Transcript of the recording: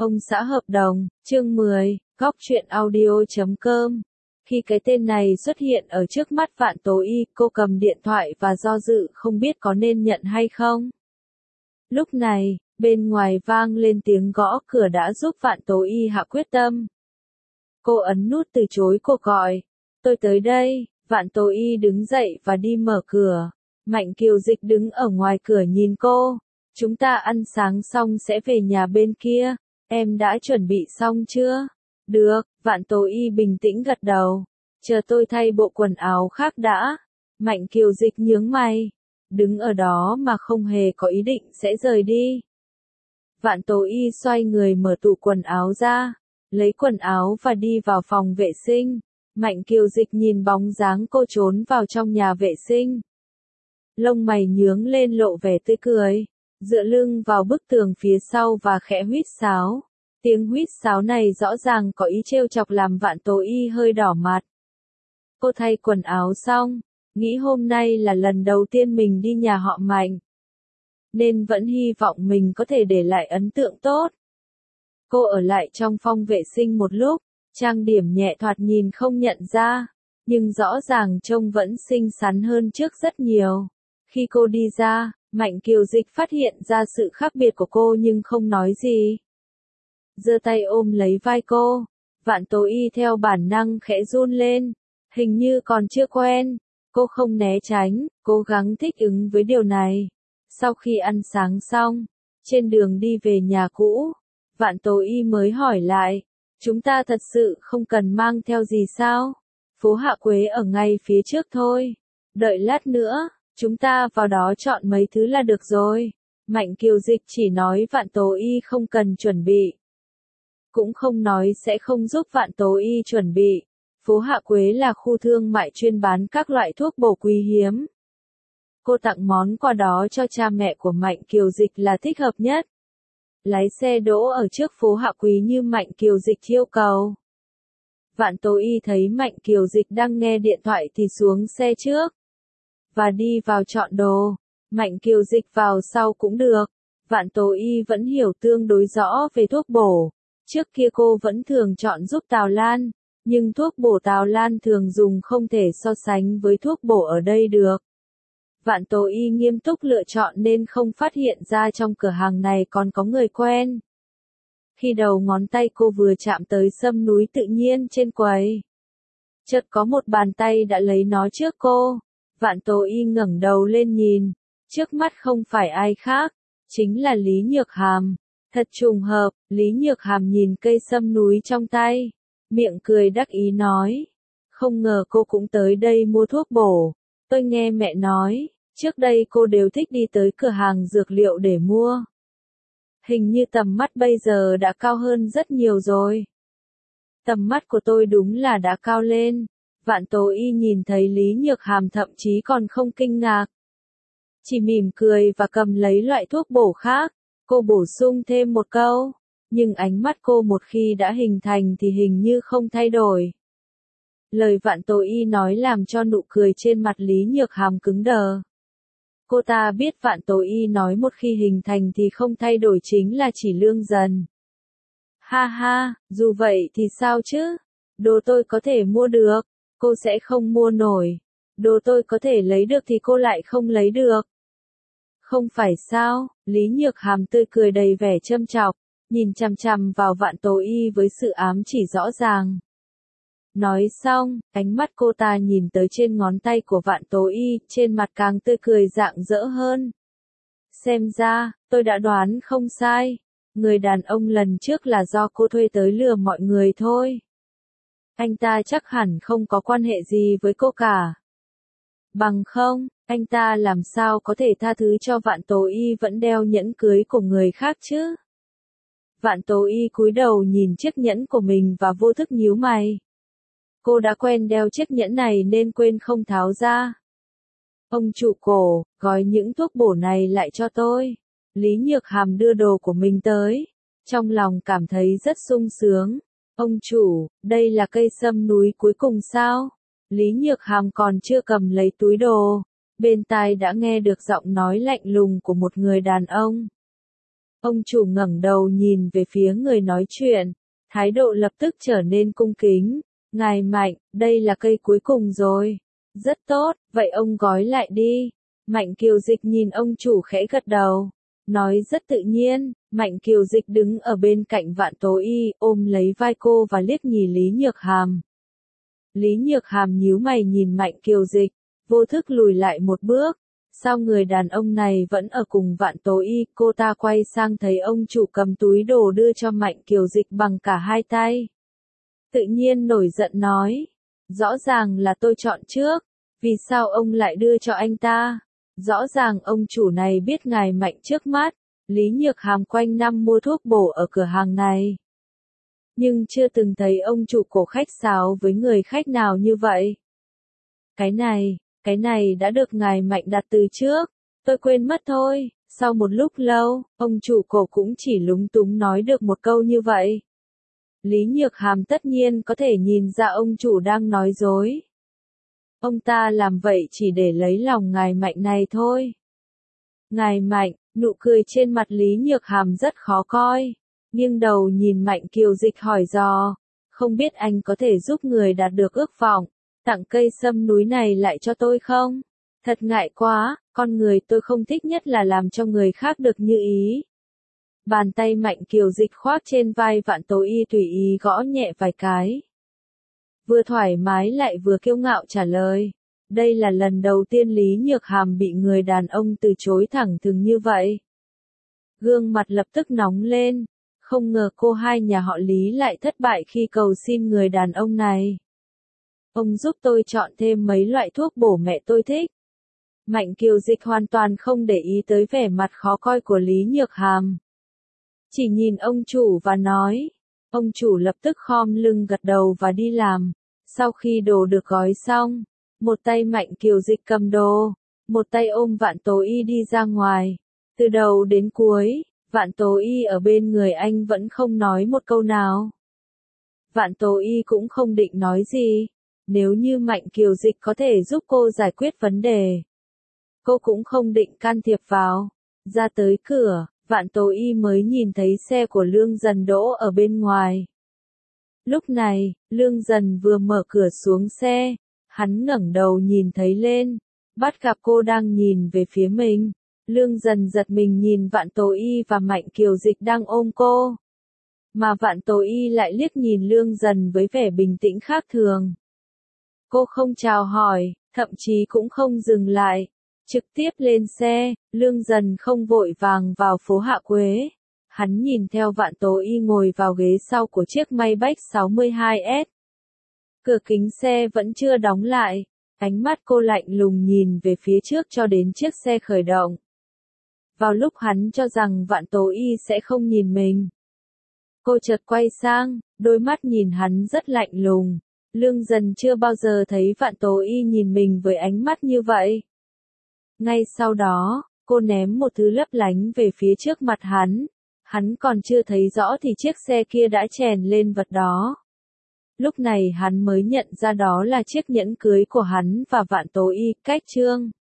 Ông xã hợp đồng, chương 10, góc truyện audio.com. Khi cái tên này xuất hiện ở trước mắt Vạn Tố Y, cô cầm điện thoại và do dự không biết có nên nhận hay không. Lúc này, bên ngoài vang lên tiếng gõ cửa đã giúp Vạn Tố Y hạ quyết tâm. Cô ấn nút từ chối cuộc gọi. Tôi tới đây. Vạn Tố Y đứng dậy và đi mở cửa. Mạnh Kiều Dịch đứng ở ngoài cửa nhìn cô. Chúng ta ăn sáng xong sẽ về nhà bên kia. Em đã chuẩn bị xong chưa? Được, Vạn Tố Y bình tĩnh gật đầu. Chờ tôi thay bộ quần áo khác đã. Mạnh Kiều Dịch nhướng mày. Đứng ở đó mà không hề có ý định sẽ rời đi. Vạn Tố Y xoay người mở tủ quần áo ra. Lấy quần áo và đi vào phòng vệ sinh. Mạnh Kiều Dịch nhìn bóng dáng cô trốn vào trong nhà vệ sinh. Lông mày nhướng lên lộ vẻ tươi cười. Dựa lưng vào bức tường phía sau và khẽ huýt sáo. Tiếng huýt sáo này rõ ràng có ý trêu chọc làm Vạn Tố Y hơi đỏ mặt. Cô thay quần áo xong, nghĩ hôm nay là lần đầu tiên mình đi nhà họ Mạnh. Nên vẫn hy vọng mình có thể để lại ấn tượng tốt. Cô ở lại trong phòng vệ sinh một lúc, trang điểm nhẹ thoạt nhìn không nhận ra, nhưng rõ ràng trông vẫn xinh xắn hơn trước rất nhiều. Khi cô đi ra, Mạnh Kiều Dịch phát hiện ra sự khác biệt của cô nhưng không nói gì. Giơ tay ôm lấy vai cô, Vạn Tố Y theo bản năng khẽ run lên, hình như còn chưa quen. Cô không né tránh, cố gắng thích ứng với điều này. Sau khi ăn sáng xong, trên đường đi về nhà cũ, Vạn Tố Y mới hỏi lại, chúng ta thật sự không cần mang theo gì sao? Phố Hạ Quế ở ngay phía trước thôi. Đợi lát nữa, chúng ta vào đó chọn mấy thứ là được rồi. Mạnh Kiều Dịch chỉ nói Vạn Tố Y không cần chuẩn bị. Cũng không nói sẽ không giúp Vạn Tố Y chuẩn bị. Phố Hạ Quế là khu thương mại chuyên bán các loại thuốc bổ quý hiếm. Cô tặng món quà đó cho cha mẹ của Mạnh Kiều Dịch là thích hợp nhất. Lái xe đỗ ở trước phố Hạ Quý như Mạnh Kiều Dịch yêu cầu. Vạn Tố Y thấy Mạnh Kiều Dịch đang nghe điện thoại thì xuống xe trước. Và đi vào chọn đồ. Mạnh Kiều Dịch vào sau cũng được. Vạn Tố Y vẫn hiểu tương đối rõ về thuốc bổ. Trước kia cô vẫn thường chọn giúp Tào Lan. Nhưng thuốc bổ Tào Lan thường dùng không thể so sánh với thuốc bổ ở đây được. Vạn Tố Y nghiêm túc lựa chọn nên không phát hiện ra trong cửa hàng này còn có người quen. Khi đầu ngón tay cô vừa chạm tới sâm núi tự nhiên trên quầy, chợt có một bàn tay đã lấy nó trước cô. Vạn Tố Y ngẩng đầu lên nhìn, trước mắt không phải ai khác, chính là Lý Nhược Hàm. Thật trùng hợp, Lý Nhược Hàm nhìn cây sâm núi trong tay, miệng cười đắc ý nói, không ngờ cô cũng tới đây mua thuốc bổ. Tôi nghe mẹ nói, trước đây cô đều thích đi tới cửa hàng dược liệu để mua. Hình như tầm mắt bây giờ đã cao hơn rất nhiều rồi. Tầm mắt của tôi đúng là đã cao lên. Vạn Tố Y nhìn thấy Lý Nhược Hàm thậm chí còn không kinh ngạc. Chỉ mỉm cười và cầm lấy loại thuốc bổ khác. Cô bổ sung thêm một câu. Nhưng ánh mắt cô một khi đã hình thành thì hình như không thay đổi. Lời Vạn Tố Y nói làm cho nụ cười trên mặt Lý Nhược Hàm cứng đờ. Cô ta biết Vạn Tố Y nói một khi hình thành thì không thay đổi chính là chỉ lương dần. Ha ha, dù vậy thì sao chứ? Đồ tôi có thể mua được, cô sẽ không mua nổi. Đồ tôi có thể lấy được thì cô lại không lấy được. Không phải sao? Lý Nhược Hàm tươi cười đầy vẻ châm chọc, nhìn chằm chằm vào Vạn Tố Y với sự ám chỉ rõ ràng. Nói xong, ánh mắt cô ta nhìn tới trên ngón tay của Vạn Tố Y, trên mặt càng tươi cười rạng rỡ hơn. Xem ra, tôi đã đoán không sai. Người đàn ông lần trước là do cô thuê tới lừa mọi người thôi. Anh ta chắc hẳn không có quan hệ gì với cô cả. Bằng không, anh ta làm sao có thể tha thứ cho Vạn Tố Y vẫn đeo nhẫn cưới của người khác chứ? Vạn Tố Y cúi đầu nhìn chiếc nhẫn của mình và vô thức nhíu mày. Cô đã quen đeo chiếc nhẫn này nên quên không tháo ra. Ông chủ cổ, gói những thuốc bổ này lại cho tôi. Lý Nhược Hàm đưa đồ của mình tới. Trong lòng cảm thấy rất sung sướng. Ông chủ, đây là cây sâm núi cuối cùng sao? Lý Nhược Hàm còn chưa cầm lấy túi đồ. Bên tai đã nghe được giọng nói lạnh lùng của một người đàn ông. Ông chủ ngẩng đầu nhìn về phía người nói chuyện, thái độ lập tức trở nên cung kính. Ngài Mạnh, đây là cây cuối cùng rồi. Rất tốt, vậy ông gói lại đi. Mạnh Kiều Dịch nhìn ông chủ khẽ gật đầu, nói rất tự nhiên. Mạnh Kiều Dịch đứng ở bên cạnh Vạn Tố Y, ôm lấy vai cô và liếc nhìn Lý Nhược Hàm. Lý Nhược Hàm nhíu mày nhìn Mạnh Kiều Dịch, vô thức lùi lại một bước. Sao người đàn ông này vẫn ở cùng Vạn Tố Y? Cô ta quay sang thấy ông chủ cầm túi đồ đưa cho Mạnh Kiều Dịch bằng cả hai tay. Tự nhiên nổi giận nói, rõ ràng là tôi chọn trước, vì sao ông lại đưa cho anh ta? Rõ ràng ông chủ này biết ngài Mạnh trước mắt. Lý Nhược Hàm quanh năm mua thuốc bổ ở cửa hàng này, nhưng chưa từng thấy ông chủ cổ khách sáo với người khách nào như vậy. Cái này đã được ngài Mạnh đặt từ trước, tôi quên mất thôi. Sau một lúc lâu, ông chủ cổ cũng chỉ lúng túng nói được một câu như vậy. Lý Nhược Hàm tất nhiên có thể nhìn ra ông chủ đang nói dối. Ông ta làm vậy chỉ để lấy lòng ngài Mạnh này thôi. Ngài Mạnh, nụ cười trên mặt Lý Nhược Hàm rất khó coi. Nghiêng đầu nhìn Mạnh Kiều Dịch hỏi dò, không biết anh có thể giúp người đạt được ước vọng, tặng cây sâm núi này lại cho tôi không? Thật ngại quá, con người tôi không thích nhất là làm cho người khác được như ý. Bàn tay Mạnh Kiều Dịch khoác trên vai Vạn Tố Y tùy ý gõ nhẹ vài cái. Vừa thoải mái lại vừa kiêu ngạo trả lời. Đây là lần đầu tiên Lý Nhược Hàm bị người đàn ông từ chối thẳng thừng như vậy. Gương mặt lập tức nóng lên. Không ngờ cô hai nhà họ Lý lại thất bại khi cầu xin người đàn ông này. Ông giúp tôi chọn thêm mấy loại thuốc bổ mẹ tôi thích. Mạnh Kiều Dịch hoàn toàn không để ý tới vẻ mặt khó coi của Lý Nhược Hàm. Chỉ nhìn ông chủ và nói. Ông chủ lập tức khom lưng gật đầu và đi làm. Sau khi đồ được gói xong, một tay Mạnh Kiều Dịch cầm đồ, một tay ôm Vạn Tố Y đi ra ngoài. Từ đầu đến cuối, Vạn Tố Y ở bên người anh vẫn không nói một câu nào. Vạn Tố Y cũng không định nói gì. Nếu như Mạnh Kiều Dịch có thể giúp cô giải quyết vấn đề, cô cũng không định can thiệp vào. Ra tới cửa, Vạn Tố Y mới nhìn thấy xe của Lương Dần đỗ ở bên ngoài. Lúc này, Lương Dần vừa mở cửa xuống xe, hắn ngẩng đầu nhìn thấy lên, bắt gặp cô đang nhìn về phía mình. Lương Dần giật mình nhìn Vạn Tố Y và Mạnh Kiều Dịch đang ôm cô. Mà Vạn Tố Y lại liếc nhìn Lương Dần với vẻ bình tĩnh khác thường. Cô không chào hỏi, thậm chí cũng không dừng lại. Trực tiếp lên xe, Lương Dần không vội vàng vào phố Hạ Quế. Hắn nhìn theo Vạn Tố Y ngồi vào ghế sau của chiếc Maybach 62S. Cửa kính xe vẫn chưa đóng lại. Ánh mắt cô lạnh lùng nhìn về phía trước cho đến chiếc xe khởi động. Vào lúc hắn cho rằng Vạn Tố Y sẽ không nhìn mình, cô chợt quay sang, đôi mắt nhìn hắn rất lạnh lùng. Lương Dần chưa bao giờ thấy Vạn Tố Y nhìn mình với ánh mắt như vậy. Ngay sau đó, cô ném một thứ lấp lánh về phía trước mặt hắn. Hắn còn chưa thấy rõ thì chiếc xe kia đã chèn lên vật đó. Lúc này hắn mới nhận ra đó là chiếc nhẫn cưới của hắn và Vạn Tố Y. Cách chương